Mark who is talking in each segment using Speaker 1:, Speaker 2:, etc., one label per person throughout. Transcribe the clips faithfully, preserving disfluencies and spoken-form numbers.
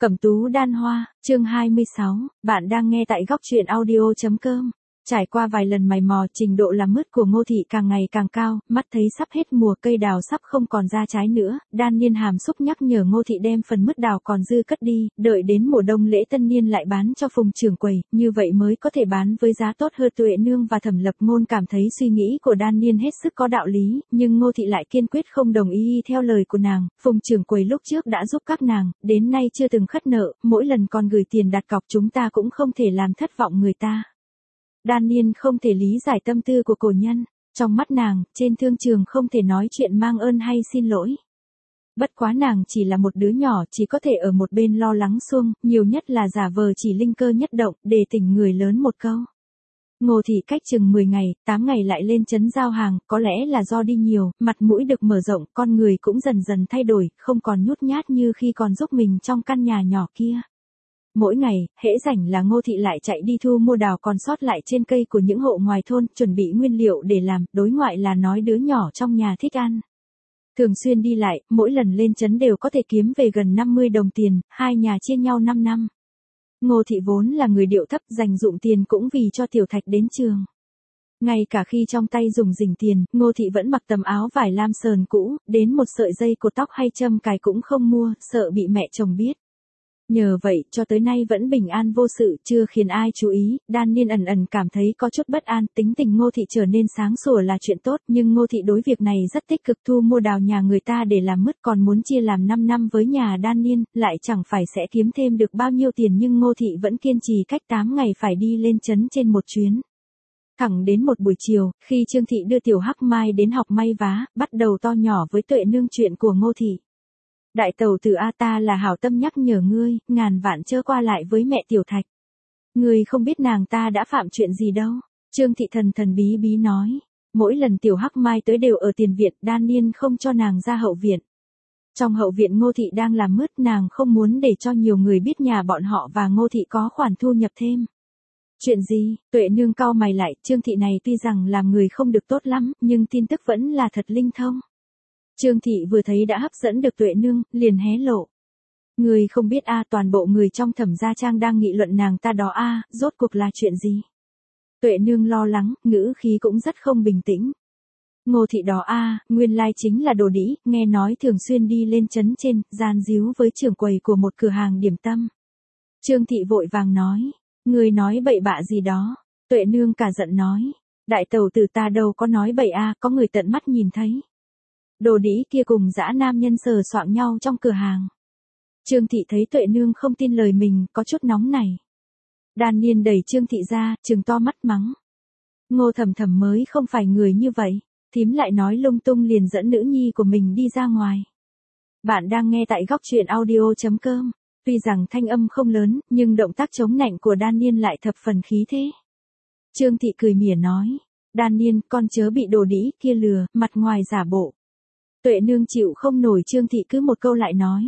Speaker 1: Cẩm tú đan hoa, chương hai mươi sáu, bạn đang nghe tại góc truyện audio.com. Trải qua vài lần mày mò, trình độ làm mướt của Ngô Thị càng ngày càng cao, mắt thấy sắp hết mùa cây đào sắp không còn ra trái nữa, Đan Niên hàm xúc nhắc nhở Ngô Thị đem phần mứt đào còn dư cất đi, đợi đến mùa đông lễ tân niên lại bán cho Phùng trưởng quầy, như vậy mới có thể bán với giá tốt hơn. Tuệ Nương và Thẩm Lập Ngôn cảm thấy suy nghĩ của Đan Niên hết sức có đạo lý, nhưng Ngô Thị lại kiên quyết không đồng ý theo lời của nàng. Phùng trưởng quầy lúc trước đã giúp các nàng, đến nay chưa từng khất nợ, mỗi lần còn gửi tiền đặt cọc, chúng ta cũng không thể làm thất vọng người ta. Đan Niên không thể lý giải tâm tư của cổ nhân, trong mắt nàng, trên thương trường không thể nói chuyện mang ơn hay xin lỗi. Bất quá nàng chỉ là một đứa nhỏ, chỉ có thể ở một bên lo lắng xuông, nhiều nhất là giả vờ chỉ linh cơ nhất động, để tỉnh người lớn một câu. Ngô Thị cách chừng mười ngày, tám ngày lại lên trấn giao hàng, có lẽ là do đi nhiều, mặt mũi được mở rộng, con người cũng dần dần thay đổi, không còn nhút nhát như khi còn giúp mình trong căn nhà nhỏ kia. Mỗi ngày, hễ rảnh là Ngô Thị lại chạy đi thu mua đào còn sót lại trên cây của những hộ ngoài thôn, chuẩn bị nguyên liệu để làm, đối ngoại là nói đứa nhỏ trong nhà thích ăn. Thường xuyên đi lại, mỗi lần lên trấn đều có thể kiếm về gần năm mươi đồng tiền, hai nhà chia nhau năm năm. Ngô Thị vốn là người điệu thấp, dành dụm tiền cũng vì cho Tiểu Thạch đến trường. Ngay cả khi trong tay dùng rỉnh tiền, Ngô Thị vẫn mặc tấm áo vải lam sờn cũ, đến một sợi dây cột tóc hay châm cài cũng không mua, sợ bị mẹ chồng biết. Nhờ vậy, cho tới nay vẫn bình an vô sự, chưa khiến ai chú ý. Đan Niên ẩn ẩn cảm thấy có chút bất an, tính tình Ngô Thị trở nên sáng sủa là chuyện tốt, nhưng Ngô Thị đối việc này rất tích cực, thu mua đào nhà người ta để làm mứt, còn muốn chia làm năm năm với nhà Đan Niên, lại chẳng phải sẽ kiếm thêm được bao nhiêu tiền, nhưng Ngô Thị vẫn kiên trì cách tám ngày phải đi lên trấn trên một chuyến. Thẳng đến một buổi chiều, khi Trương Thị đưa Tiểu Hắc Mai đến học may vá, bắt đầu to nhỏ với Tuệ Nương chuyện của Ngô Thị. Đại tẩu tử A, ta là hảo tâm nhắc nhở ngươi, ngàn vạn chớ qua lại với mẹ Tiểu Thạch. Ngươi không biết nàng ta đã phạm chuyện gì đâu. Trương Thị thần thần bí bí nói. Mỗi lần Tiểu Hắc Mai tới đều ở tiền viện, Đan Niên không cho nàng ra hậu viện. Trong hậu viện Ngô Thị đang làm mứt, nàng không muốn để cho nhiều người biết nhà bọn họ và Ngô Thị có khoản thu nhập thêm. Chuyện gì? Tuệ Nương cau mày lại, Trương Thị này tuy rằng làm người không được tốt lắm, nhưng tin tức vẫn là thật linh thông. Trương Thị vừa thấy đã hấp dẫn được Tuệ Nương, liền hé lộ. Người không biết a, toàn bộ người trong Thẩm gia trang đang nghị luận nàng ta đó a, rốt cuộc là chuyện gì? Tuệ Nương lo lắng, ngữ khí cũng rất không bình tĩnh. Ngô Thị đó a, nguyên lai chính là đồ đĩ, nghe nói thường xuyên đi lên trấn trên, gian díu với trưởng quầy của một cửa hàng điểm tâm. Trương Thị vội vàng nói, người nói bậy bạ gì đó? Tuệ Nương cả giận nói, đại tẩu tử ta đâu có nói bậy a, có người tận mắt nhìn thấy. Đồ đĩ kia cùng dã nam nhân sờ soạng nhau trong cửa hàng. Trương Thị thấy Tuệ Nương không tin lời mình, có chút nóng này. Đan Niên đẩy Trương Thị ra, trừng to mắt mắng. Ngô Thẩm Thẩm mới không phải người như vậy, thím lại nói lung tung, liền dẫn nữ nhi của mình đi ra ngoài. Bạn đang nghe tại góc truyện audio.com. Tuy rằng thanh âm không lớn, nhưng động tác chống nạnh của Đan Niên lại thập phần khí thế. Trương Thị cười mỉa nói. Đan Niên, con chớ bị đồ đĩ kia lừa, mặt ngoài giả bộ. Tuệ Nương chịu không nổi Trương Thị cứ một câu lại nói.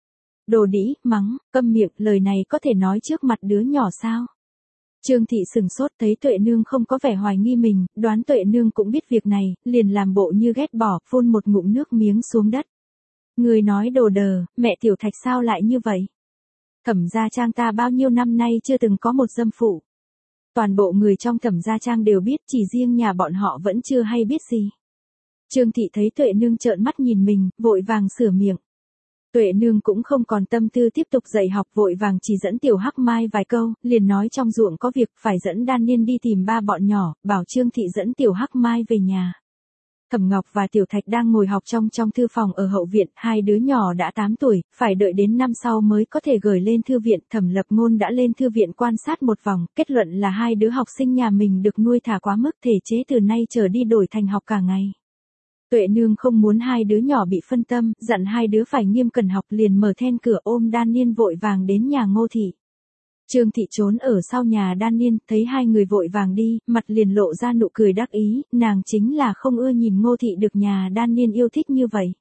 Speaker 1: Đồ đĩ, mắng, câm miệng, lời này có thể nói trước mặt đứa nhỏ sao? Trương Thị sừng sốt, thấy Tuệ Nương không có vẻ hoài nghi mình, đoán Tuệ Nương cũng biết việc này, liền làm bộ như ghét bỏ, phun một ngụm nước miếng xuống đất. Người nói đồ đờ, mẹ Tiểu Thạch sao lại như vậy? Thẩm gia trang ta bao nhiêu năm nay chưa từng có một dâm phụ. Toàn bộ người trong Thẩm gia trang đều biết, chỉ riêng nhà bọn họ vẫn chưa hay biết gì. Trương Thị thấy Tuệ Nương trợn mắt nhìn mình, vội vàng sửa miệng. Tuệ Nương cũng không còn tâm tư tiếp tục dạy học, vội vàng chỉ dẫn Tiểu Hắc Mai vài câu, liền nói trong ruộng có việc, phải dẫn Đan Niên đi tìm ba bọn nhỏ, bảo Trương Thị dẫn Tiểu Hắc Mai về nhà. Thẩm Ngọc và Tiểu Thạch đang ngồi học trong trong thư phòng ở hậu viện, hai đứa nhỏ đã tám tuổi, phải đợi đến năm sau mới có thể gửi lên thư viện. Thẩm Lập Ngôn đã lên thư viện quan sát một vòng, kết luận là hai đứa học sinh nhà mình được nuôi thả quá mức, thể chế từ nay trở đi đổi thành học cả ngày. Tuệ Nương không muốn hai đứa nhỏ bị phân tâm, dặn hai đứa phải nghiêm cần học, liền mở then cửa ôm Đan Niên vội vàng đến nhà Ngô Thị. Trương Thị trốn ở sau nhà Đan Niên, thấy hai người vội vàng đi, mặt liền lộ ra nụ cười đắc ý, nàng chính là không ưa nhìn Ngô Thị được nhà Đan Niên yêu thích như vậy.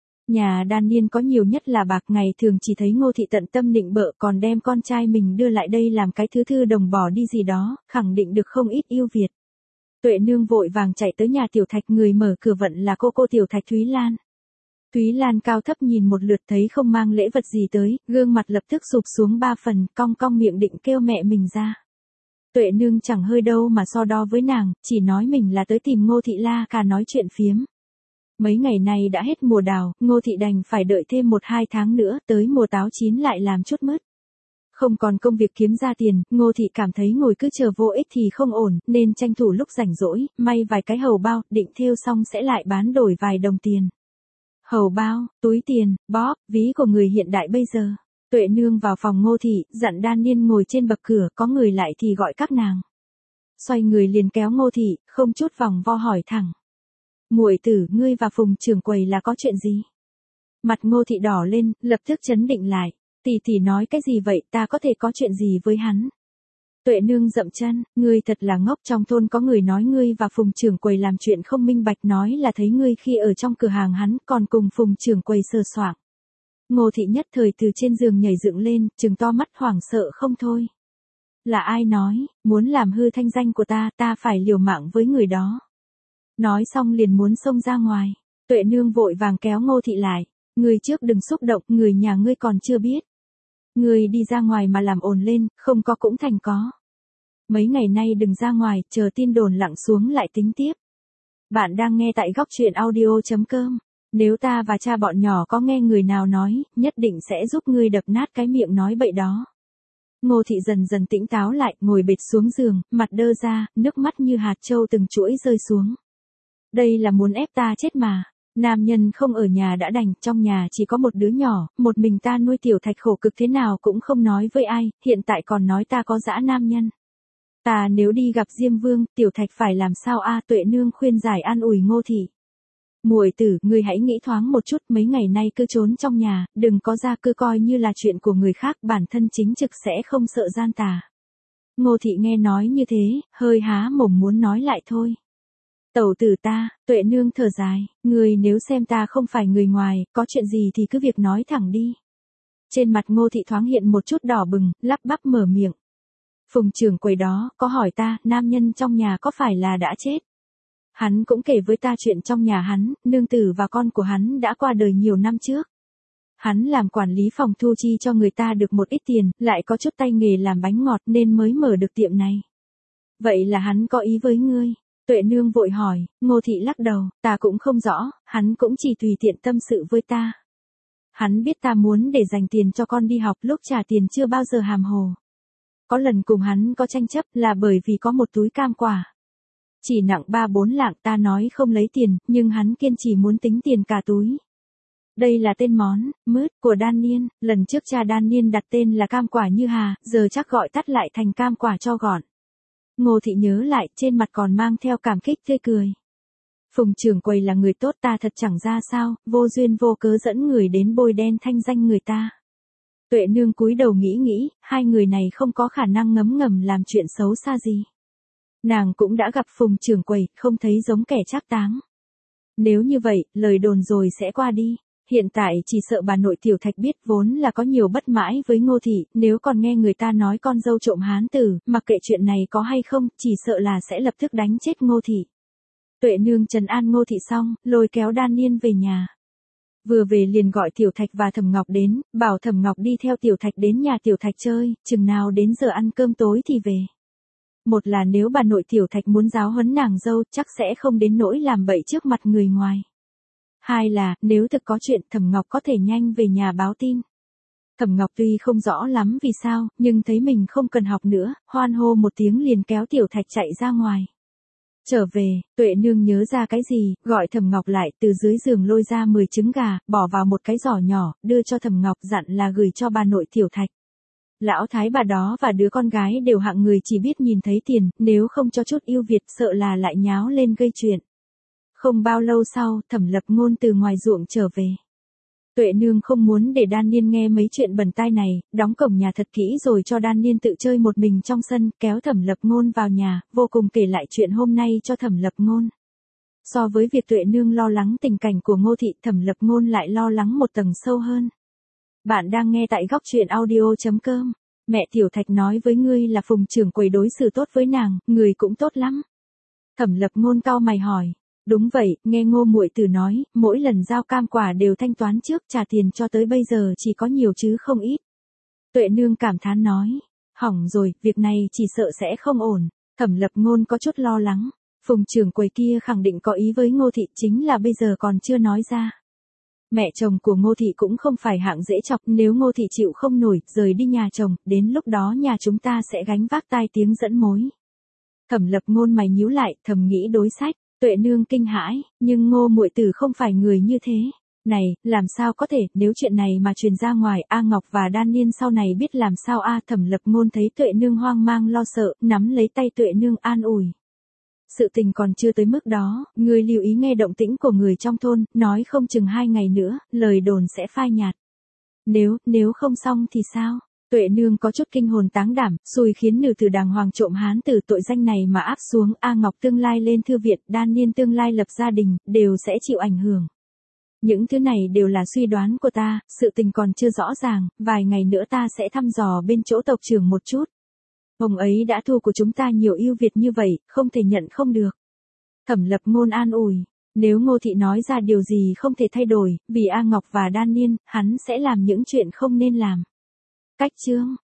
Speaker 1: Nhà Đan Niên có nhiều nhất là bạc, ngày thường chỉ thấy Ngô Thị tận tâm nịnh bợ, còn đem con trai mình đưa lại đây làm cái thứ thư đồng bỏ đi gì đó, khẳng định được không ít ưu việt. Tuệ Nương vội vàng chạy tới nhà Tiểu Thạch, người mở cửa vận là cô cô Tiểu Thạch Thúy Lan. Thúy Lan cao thấp nhìn một lượt thấy không mang lễ vật gì tới, gương mặt lập tức sụp xuống ba phần, cong cong miệng định kêu mẹ mình ra. Tuệ nương chẳng hơi đâu mà so đo với nàng, chỉ nói mình là tới tìm Ngô Thị La Ca nói chuyện phiếm. Mấy ngày nay đã hết mùa đào, Ngô Thị đành phải đợi thêm một hai tháng nữa, tới mùa táo chín lại làm chút mứt. Không còn công việc kiếm ra tiền, Ngô Thị cảm thấy ngồi cứ chờ vô ích thì không ổn, nên tranh thủ lúc rảnh rỗi, may vài cái hầu bao, định thêu xong sẽ lại bán đổi vài đồng tiền. Hầu bao, túi tiền, bóp, ví của người hiện đại bây giờ. Tuệ nương vào phòng Ngô Thị, dặn Đan Niên ngồi trên bậc cửa, có người lại thì gọi các nàng. Xoay người liền kéo Ngô Thị, không chút vòng vo hỏi thẳng. Muội tử, ngươi và Phùng trưởng quầy là có chuyện gì? Mặt Ngô Thị đỏ lên, lập tức chấn định lại. Tỷ tỷ nói cái gì vậy, ta có thể có chuyện gì với hắn? Tuệ nương dậm chân, ngươi thật là ngốc, trong thôn có người nói ngươi và Phùng trưởng quầy làm chuyện không minh bạch, nói là thấy ngươi khi ở trong cửa hàng hắn còn cùng Phùng trưởng quầy sờ soạng. Ngô Thị nhất thời từ trên giường nhảy dựng lên, trừng to mắt hoảng sợ không thôi. Là ai nói, muốn làm hư thanh danh của ta, ta phải liều mạng với người đó. Nói xong liền muốn xông ra ngoài. Tuệ nương vội vàng kéo Ngô Thị lại. Ngươi trước đừng xúc động, người nhà ngươi còn chưa biết. Ngươi đi ra ngoài mà làm ồn lên, không có cũng thành có. Mấy ngày nay đừng ra ngoài, chờ tin đồn lặng xuống lại tính tiếp. Bạn đang nghe tại góc truyện audio chấm com. Nếu ta và cha bọn nhỏ có nghe người nào nói, nhất định sẽ giúp ngươi đập nát cái miệng nói bậy đó. Ngô Thị dần dần tỉnh táo lại, ngồi bệt xuống giường, mặt đơ ra, nước mắt như hạt châu từng chuỗi rơi xuống. Đây là muốn ép ta chết mà. Nam nhân không ở nhà đã đành, trong nhà chỉ có một đứa nhỏ, một mình ta nuôi Tiểu Thạch khổ cực thế nào cũng không nói với ai, hiện tại còn nói ta có dã nam nhân. Ta nếu đi gặp Diêm Vương, Tiểu Thạch phải làm sao a? Tuệ nương khuyên giải an ủi Ngô Thị. Muội tử, ngươi hãy nghĩ thoáng một chút, mấy ngày nay cứ trốn trong nhà, đừng có ra, cứ coi như là chuyện của người khác, bản thân chính trực sẽ không sợ gian tà. Ngô Thị nghe nói như thế, hơi há mồm muốn nói lại thôi. Tẩu tử ta, Tuệ nương thở dài, người nếu xem ta không phải người ngoài, có chuyện gì thì cứ việc nói thẳng đi. Trên mặt Ngô Thị thoáng hiện một chút đỏ bừng, lắp bắp mở miệng. Phùng trưởng quầy đó, có hỏi ta, nam nhân trong nhà có phải là đã chết? Hắn cũng kể với ta chuyện trong nhà hắn, nương tử và con của hắn đã qua đời nhiều năm trước. Hắn làm quản lý phòng thu chi cho người ta được một ít tiền, lại có chút tay nghề làm bánh ngọt nên mới mở được tiệm này. Vậy là hắn có ý với ngươi? Tuệ nương vội hỏi, Ngô Thị lắc đầu, ta cũng không rõ, hắn cũng chỉ tùy tiện tâm sự với ta. Hắn biết ta muốn để dành tiền cho con đi học, lúc trả tiền chưa bao giờ hàm hồ. Có lần cùng hắn có tranh chấp là bởi vì có một túi cam quả. Chỉ nặng ba bốn lạng, ta nói không lấy tiền, nhưng hắn kiên trì muốn tính tiền cả túi. Đây là tên món, mứt, của Đan Niên, lần trước cha Đan Niên đặt tên là cam quả như hà, giờ chắc gọi tắt lại thành cam quả cho gọn. Ngô Thị nhớ lại, trên mặt còn mang theo cảm kích tươi cười. Phùng trưởng quầy là người tốt, ta thật chẳng ra sao, vô duyên vô cớ dẫn người đến bôi đen thanh danh người ta. Tuệ nương cúi đầu nghĩ nghĩ, hai người này không có khả năng ngấm ngầm làm chuyện xấu xa gì. Nàng cũng đã gặp Phùng trưởng quầy, không thấy giống kẻ trác táng. Nếu như vậy, lời đồn rồi sẽ qua đi. Hiện tại chỉ sợ bà nội Tiểu Thạch biết vốn là có nhiều bất mãi với Ngô Thị, nếu còn nghe người ta nói con dâu trộm hán tử, mặc kệ chuyện này có hay không, chỉ sợ là sẽ lập tức đánh chết Ngô Thị. Tuệ nương trấn an Ngô Thị xong, lôi kéo Đan Niên về nhà. Vừa về liền gọi Tiểu Thạch và Thẩm Ngọc đến, bảo Thẩm Ngọc đi theo Tiểu Thạch đến nhà Tiểu Thạch chơi, chừng nào đến giờ ăn cơm tối thì về. Một là nếu bà nội Tiểu Thạch muốn giáo huấn nàng dâu, chắc sẽ không đến nỗi làm bậy trước mặt người ngoài. Hai là, nếu thực có chuyện, Thẩm Ngọc có thể nhanh về nhà báo tin. Thẩm Ngọc tuy không rõ lắm vì sao, nhưng thấy mình không cần học nữa, hoan hô một tiếng liền kéo Tiểu Thạch chạy ra ngoài. Trở về, Tuệ nương nhớ ra cái gì, gọi Thẩm Ngọc lại, từ dưới giường lôi ra mười trứng gà, bỏ vào một cái giỏ nhỏ, đưa cho Thẩm Ngọc, dặn là gửi cho bà nội Tiểu Thạch. Lão thái bà đó và đứa con gái đều hạng người chỉ biết nhìn thấy tiền, nếu không cho chút ưu việt sợ là lại nháo lên gây chuyện. Không bao lâu sau, Thẩm Lập Ngôn từ ngoài ruộng trở về. Tuệ nương không muốn để Đan Niên nghe mấy chuyện bẩn tai này, đóng cổng nhà thật kỹ rồi cho Đan Niên tự chơi một mình trong sân, kéo Thẩm Lập Ngôn vào nhà, vô cùng kể lại chuyện hôm nay cho Thẩm Lập Ngôn. So với việc Tuệ nương lo lắng tình cảnh của Ngô Thị, Thẩm Lập Ngôn lại lo lắng một tầng sâu hơn. Bạn đang nghe tại góc truyện audio chấm com. Mẹ Tiểu Thạch nói với ngươi là Phùng trưởng quầy đối xử tốt với nàng, người cũng tốt lắm. Thẩm Lập Ngôn cau mày hỏi. Đúng vậy, nghe Ngô muội tử nói, mỗi lần giao cam quả đều thanh toán trước, trả tiền cho tới bây giờ chỉ có nhiều chứ không ít. Tuệ nương cảm thán nói, hỏng rồi, việc này chỉ sợ sẽ không ổn. Thẩm Lập Ngôn có chút lo lắng, Phùng trưởng quầy kia khẳng định có ý với Ngô thị, chính là bây giờ còn chưa nói ra. Mẹ chồng của Ngô thị cũng không phải hạng dễ chọc, nếu Ngô thị chịu không nổi, rời đi nhà chồng, đến lúc đó nhà chúng ta sẽ gánh vác tai tiếng dẫn mối. Thẩm Lập Ngôn mày nhíu lại, thầm nghĩ đối sách. Tuệ nương kinh hãi, nhưng Ngô muội tử không phải người như thế. Này, làm sao có thể, nếu chuyện này mà truyền ra ngoài, A Ngọc và Đan Niên sau này biết làm sao a? Thẩm Lập Ngôn thấy Tuệ nương hoang mang lo sợ, nắm lấy tay Tuệ nương an ủi. Sự tình còn chưa tới mức đó, ngươi lưu ý nghe động tĩnh của người trong thôn, nói không chừng hai ngày nữa, lời đồn sẽ phai nhạt. Nếu, nếu không xong thì sao? Tuệ nương có chút kinh hồn táng đảm, xui khiến nữ tử đàng hoàng trộm hán tử tội danh này mà áp xuống, A Ngọc tương lai lên thư viện, Đan Niên tương lai lập gia đình, đều sẽ chịu ảnh hưởng. Những thứ này đều là suy đoán của ta, sự tình còn chưa rõ ràng, vài ngày nữa ta sẽ thăm dò bên chỗ tộc trưởng một chút. Ông ấy đã thu của chúng ta nhiều ưu việt như vậy, không thể nhận không được. Thẩm Lập Ngôn an ủi, nếu Ngô thị nói ra điều gì không thể thay đổi, vì A Ngọc và Đan Niên, hắn sẽ làm những chuyện không nên làm. Cách chương